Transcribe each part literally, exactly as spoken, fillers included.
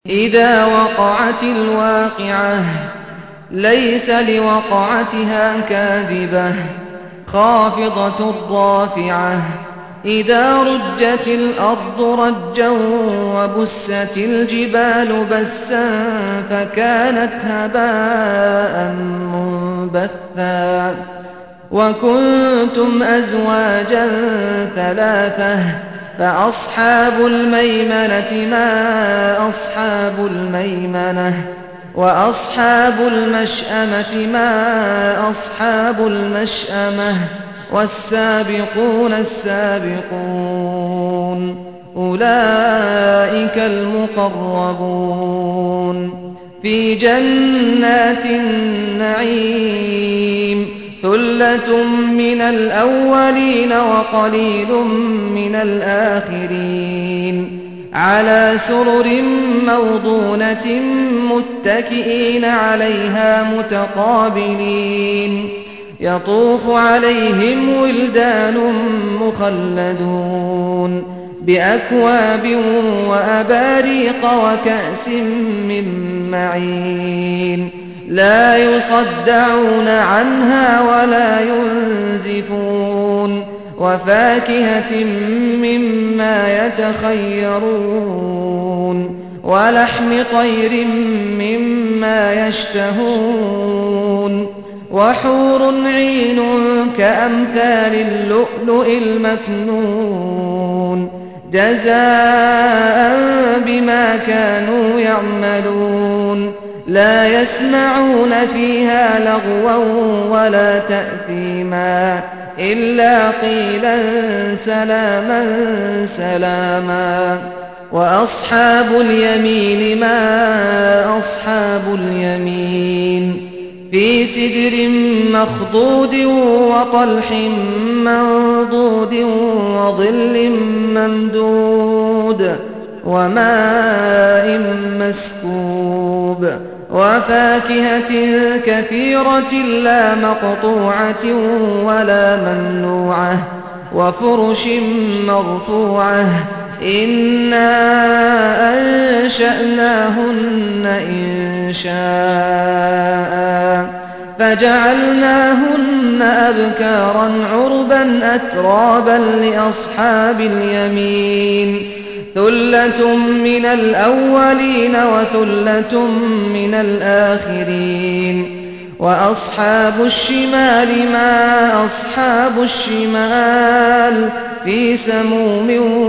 إذا وقعت الواقعة ليس لوقعتها كاذبة خافضة رافعة إذا رجت الأرض رجا وبست الجبال بسا فكانت هباء منبثا وكنتم أزواجا ثلاثة فأصحاب الميمنة ما أصحاب الميمنة وأصحاب المشأمة ما أصحاب المشأمة والسابقون السابقون أولئك المقربون في جنات النعيم ثلة من الأولين وقليل من الآخرين على سرر موضونة متكئين عليها متقابلين يطوف عليهم ولدان مخلدون بأكواب وأباريق وكأس من معين لا يصدعون عنها ولا ينزفون وفاكهة مما يتخيرون ولحم طير مما يشتهون وحور عين كأمثال اللؤلؤ المكنون جزاء بما كانوا يعملون لا يسمعون فيها لغوا ولا تأثيما إلا قيلا سلاما سلاما وأصحاب اليمين ما أصحاب اليمين في سدر مخضود وطلح منضود وظل ممدود وماء مسكوب وفاكهة كثيرة لا مقطوعة ولا ممنوعة وفرش مرفوعة إنا أنشأناهن إنشاء فجعلناهن أبكارا عربا أترابا لأصحاب اليمين ثلة من الأولين وثلة من الآخرين وأصحاب الشمال ما أصحاب الشمال في سموم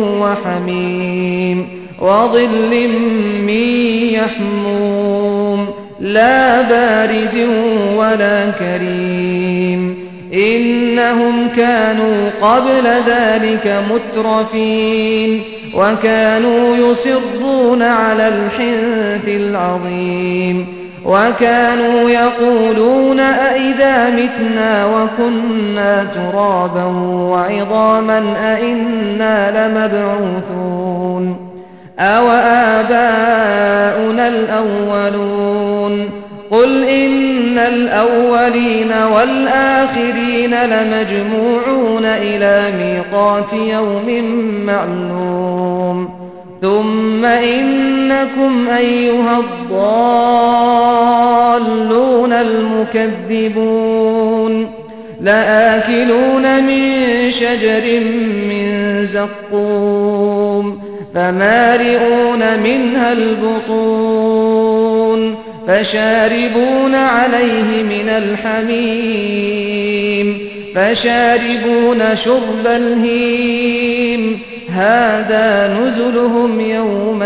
وحميم وظل من يحموم لا بارد ولا كريم إنهم كانوا قبل ذلك مترفين وكانوا يصرون على الحنث العظيم وكانوا يقولون أئذا متنا وكنا ترابا وعظاما أئنا لمبعوثون أو آباؤنا الأولون قل إن الأولين والآخرين لمجموعون إلى ميقات يوم معلوم ثم إنكم أيها الضالون المكذبون لآكلون من شجر من زقوم فمالئون منها البطون فشاربون عليه من الحميم فشاربون شرب الهيم هذا نزلهم يوم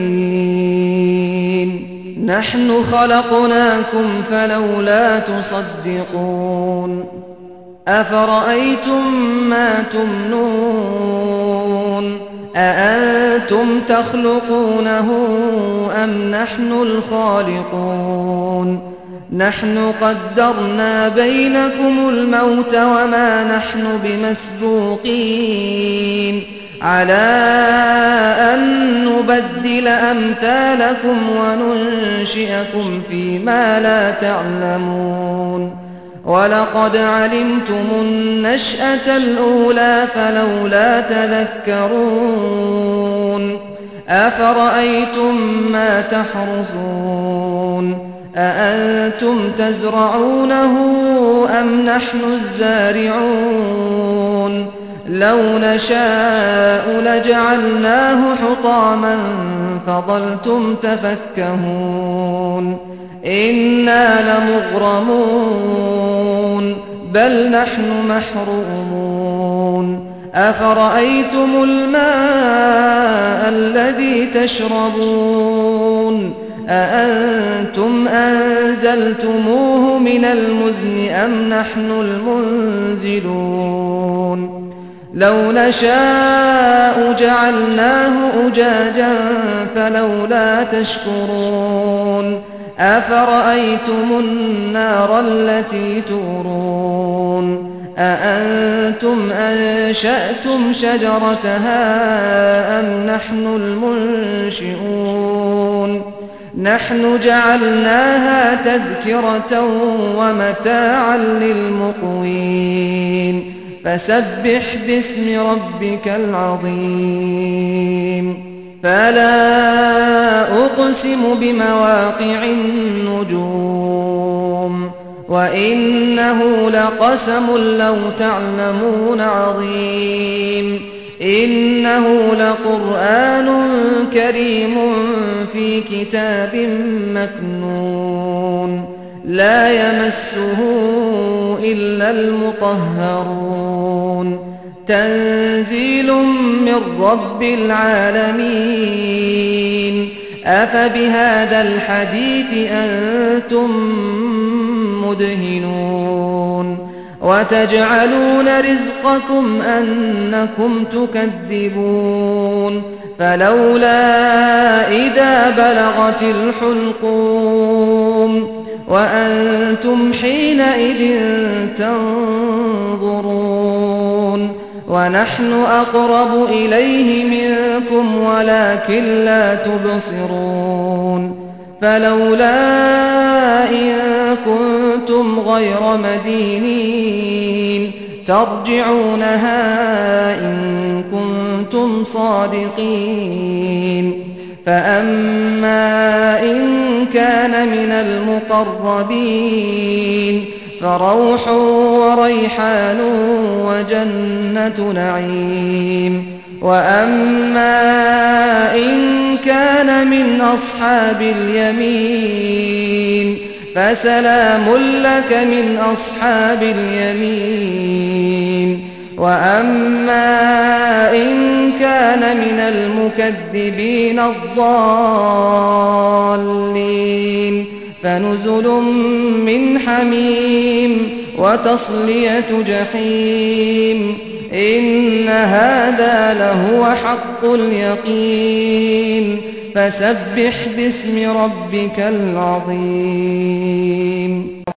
الدين نحن خلقناكم فلولا تصدقون أفرأيتم ما تمنون أأنتم تخلقونه أم نحن الخالقون نحن قدرنا بينكم الموت وما نحن بمسبوقين على أن نبدل أمثالكم وننشئكم فيما لا تعلمون ولقد علمتم النشأة الأولى فلولا تذكرون أفرأيتم ما تحرثون أأنتم تزرعونه أم نحن الزارعون لو نشاء لجعلناه حطاما فظلتم تفكهون إنا لمغرمون بل نحن محرومون أفرأيتم الماء الذي تشربون أأنتم أنزلتموه من المزن أم نحن المنزلون لو نشاء جعلناه أجاجا فلولا تشكرون أفرأيتم النار التي تورون أأنتم أنشأتم شجرتها أم نحن المنشئون نحن جعلناها تذكرة ومتاعا للمقوين فسبح باسم ربك العظيم فلا أقسم بمواقع النجوم وإنه لقسم لو تعلمون عظيم إنه لقرآن كريم في كتاب مكنون لا يمسه إلا المطهرون تنزيل من رب العالمين أفبهذا الحديث أنتم مدهنون وتجعلون رزقكم أنكم تكذبون فلولا إذا بلغت الحلقوم وأنتم حينئذ تنظرون ونحن أقرب إليه منكم ولكن لا تبصرون فلولا إن كنتم غير مدينين ترجعونها إن كنتم صادقين فأما إن كان من المقربين فروح وريحان وجنة نعيم وأما إن كان من أصحاب اليمين فسلام لك من أصحاب اليمين وأما إن كان من المكذبين الضالين فنزل من حميم وتصلية جحيم إن هذا لهو حق اليقين فسبح باسم ربك العظيم.